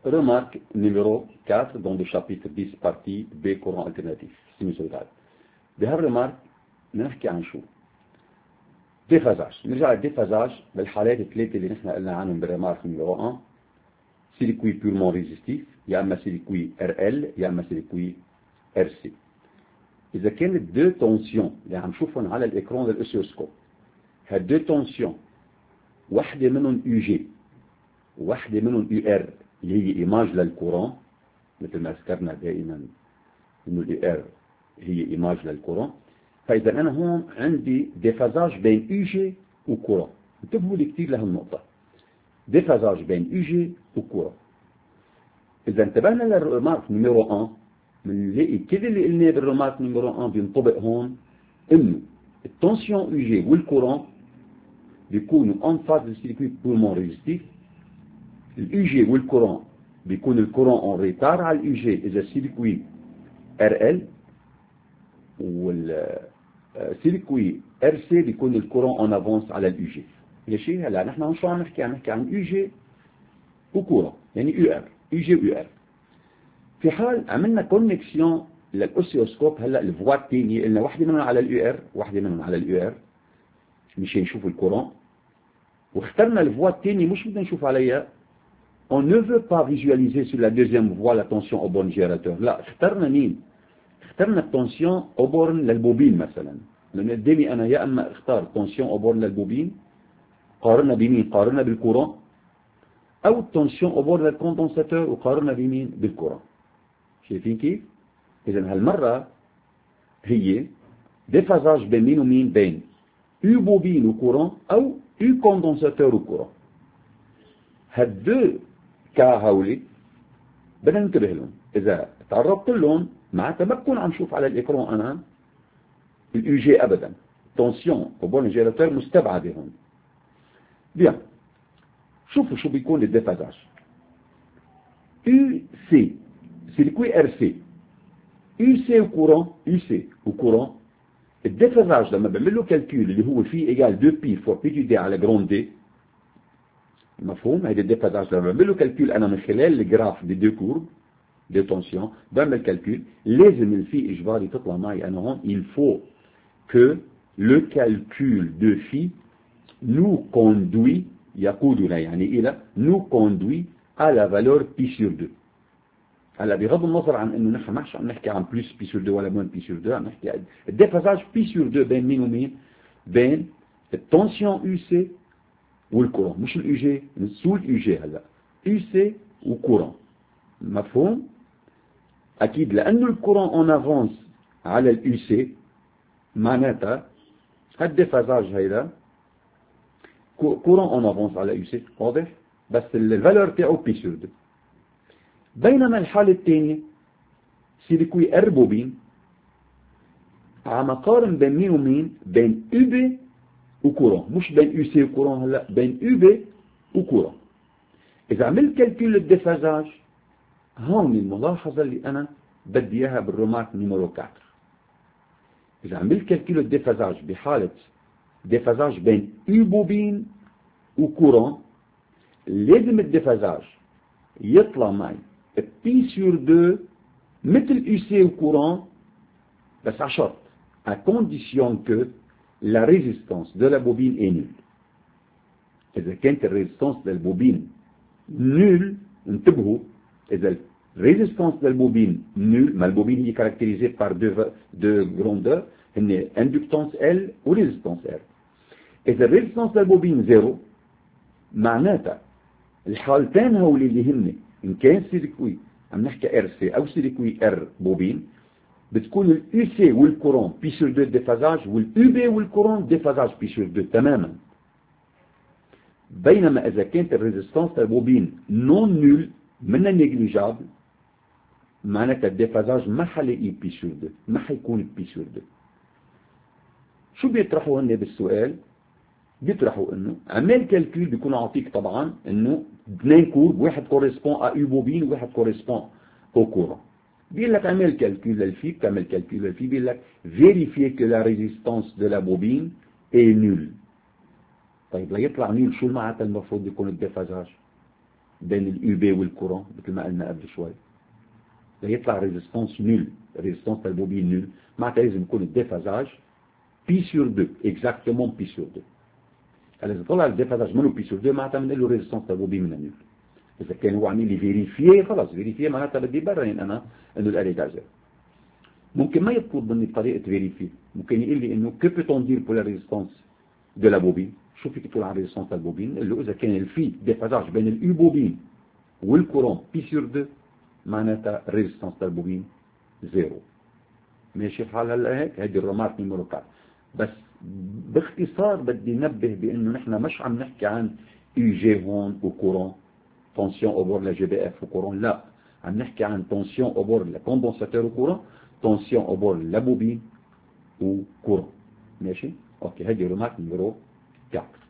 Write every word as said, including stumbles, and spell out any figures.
Remarque numéro quatre dans le chapitre dix partie B courant alternatif sinusoïdal. بهالرمارك نحكي عن شو؟ ديفازاج. نرجع للديفازاج بالحالات الثلاثة اللي نحن قلنا عنهم بالرمارك نيميرو واحد، سيركوي بيرمون ريزيستيف، يا اما سيركوي ار ال يا اما سيركوي ار سي. إذا كانت دو تونسيون اللي عم نشوفهم على الإكران للأوسيوسكوب، هالدو تونسيون واحدة منهم يو جي وواحدة منهم يو ار اللي هي إيماج للكورون، مثل ما ذكرنا دائما إنه اليو ار هي إيماج للكورون. فإذا أنا هون عندي ديفازاج بين يو جي وكورون. انتبهوا لي كثير لهالنقطة، ديفازاج بين يو جي وكورون. إذا انتبهنا للرمارك نيميرو واحد بنلاقي كل اللي قلناه بالرمارك نيميرو واحد بينطبق هون، إنه التنسيون يو جي والكورون بيكونوا ان فاز للسيركوي بيرمون ريزيستيف. اليو جي والكورون بيكون الكورون اون ريتار على اليو جي اذا السيركوي ار ال، والسيركوي ار سي بيكون الكورون اون افونس على اليو جي. ماشي؟ هلا نحن هون شو عم نحكي؟ عم نحكي عن يو جي وكورون، يعني يو ار، يو جي ويو ار. في حال عملنا كونكسيون للاوسيوسكوب، هلا الفوا الثانيه قلنا واحده منهم على اليو ار واحده منهم على اليو ار مشان نشوف الكورون، واخترنا الفوا الثانيه مش بدنا نشوف عليها. On ne veut pas visualiser sur la deuxième voie la tension au borne gérateur. لا، اخترنا مين؟ اخترنا التنسيون au borne للبوبين مثلا. لأن قدامي أنا يا أما اختار تنسيون au borne للبوبين قارنا بمين؟ قارنا بالكورون، أو التنسيون au borne للكوندنساتور وقارنا بمين؟ بالكورون. شايفين كيف؟ إذا هالمرة هي ديفازاج بين مين ومين؟ بين يو بوبين وكورون أو يو كوندنساتور وكورون. هالدو كا هولي بدنا ننتبه لهم. إذا تعرضت لهم معناتها ما بكون عم شوف على الإكران أنا اليو جي أبدا، تنسيون وبون جيراتور مستبعدة هون. بيان، شوفوا شو بيكون الديفازاج. يو سي سيركوي ار سي، يو سي وكورون، يو سي وكورون. الديفازاج لما بعمل له كالكول اللي هو فيه ايجال دو بي فور بي دي دي على جراند دي، مفهوم؟ هيدا الديفازاج لما بعمل له كالكول انا من خلال الجراف دي دو كورب دي تونسيون، بعمل كالكول لازم الفي اجباري تطلع معي انا هون. il faut que le calcul de phi nous conduit، يقودنا يعني الى nous conduit à la valeur pi sur deux. هلا بغض النظر عن انه نحن ما عم نحكي عن بلس بي سور دو ولا موان بي سور دو، عم نحكي الديفازاج بي سور دو بين مين ومين؟ بين التنسيون يو سي والكورون، مش اليو جي، نسول اليو جي هلا يو سي وكورون. مفهوم؟ اكيد لانه الكورون اون افونس على اليو سي معناتها هالديفازاج هيدا كورون اون افونس على اليو سي، واضح؟ بس الفالور تاعو بي سور دو. بينما الحالة الثانية سيركوي ار بوبين عم اقارن بين مين ومين؟ بين يو بي وكورون، مش بين يو سي وكورون، هلا بين يو بي وكورون. اذا عملت كالكول الديفازاج هون الملاحظة اللي انا بدي اياها بالرومارك نيميرو أربعة. اذا عملت كالكول الديفازاج بحالة ديفازاج بين يو بوبين وكورون، لازم الديفازاج يطلع معي بي سور دو مثل يو سي وكورون، بس على شرط à condition que la résistance de la bobine est nulle. إذا كانت الريزيستانس للبوبين نول، انتبهوا، إذا الريزيستانس للبوبين نول، ما البوبين هي كاركتيريزي بار دو دو جروندور، هن اندكتانس ال وريزيستانس ال. إذا الريزيستانس للبوبين زيرو معناتها الحالتين هولي اللي هن إن كان سيركوي عم نحكي ار سي أو سيركوي ار بوبين، بتكون اليو سي والكورون بي سور دو ديفازاج، واليو بي والكورون ديفازاج بي سور دو تماما. بينما إذا كانت الريزيستانس للبوبين نون نول منها نيجليجابل، معناتها الديفازاج ما حلاقي بي سور دو، ما حيكون بي سور دو. شو بيطرحوا هن بالسؤال؟ بيطرحوا انه عمل كالكول بيكون عاطيك طبعا انه اثنين كورب، واحد كوريسبون ا يو بوبين وواحد كوريسبون او كورون. بيقول لك عمل كالكول للفي، بتعمل كالكول للفي بيقول لك فيريفيي كو لا ريزيستانس دو لا بوبين اي نول. طيب ليطلع نول شو معناتها المفروض يكون الديفازاج؟ بين اليو بي والكورون مثل ما قلنا قبل شوي ليطلع ريزيستانس نول، ريزيستانس البوبين نول، معناتها لازم يكون الديفازاج بي سور دو، اكزاكتومون بي سور دو. هلا اذا طلع الديفازاج منه بي سور دو معناتها بنقول له ريزيستانس البوبين من نول. اذا كان هو عامل لي فيريفيي خلاص فيريفيي معناتها بدي برهن انا انه الاري غازير. ممكن ما يطلب مني بطريقه فيريفي، ممكن يقول لي انه كو بوتون دير بور لا ريزيستانس دو لا بوبين، شو فيك تقول عن ريزيستانس البوبين؟ قال له اذا كان الفي ديفازاج بين اليو بوبين والكورون بي سور دو معناتها ريزيستانس البوبين زيرو. ماشي الحال هلا هيك؟ هيدي الرمات نيميرو أربعة. بس باختصار بدي نبه بانه نحن مش عم نحكي عن يو جي هون وكورون تونسيون اوبور لا جي بي اف وكورون، لا عم نحكي عن تونسيون اوبور لا كوندنساتور وكورون، تونسيون اوبور لا بوبين وكورون. ماشي اوكي. هيدي رمات نيميرو أربعة.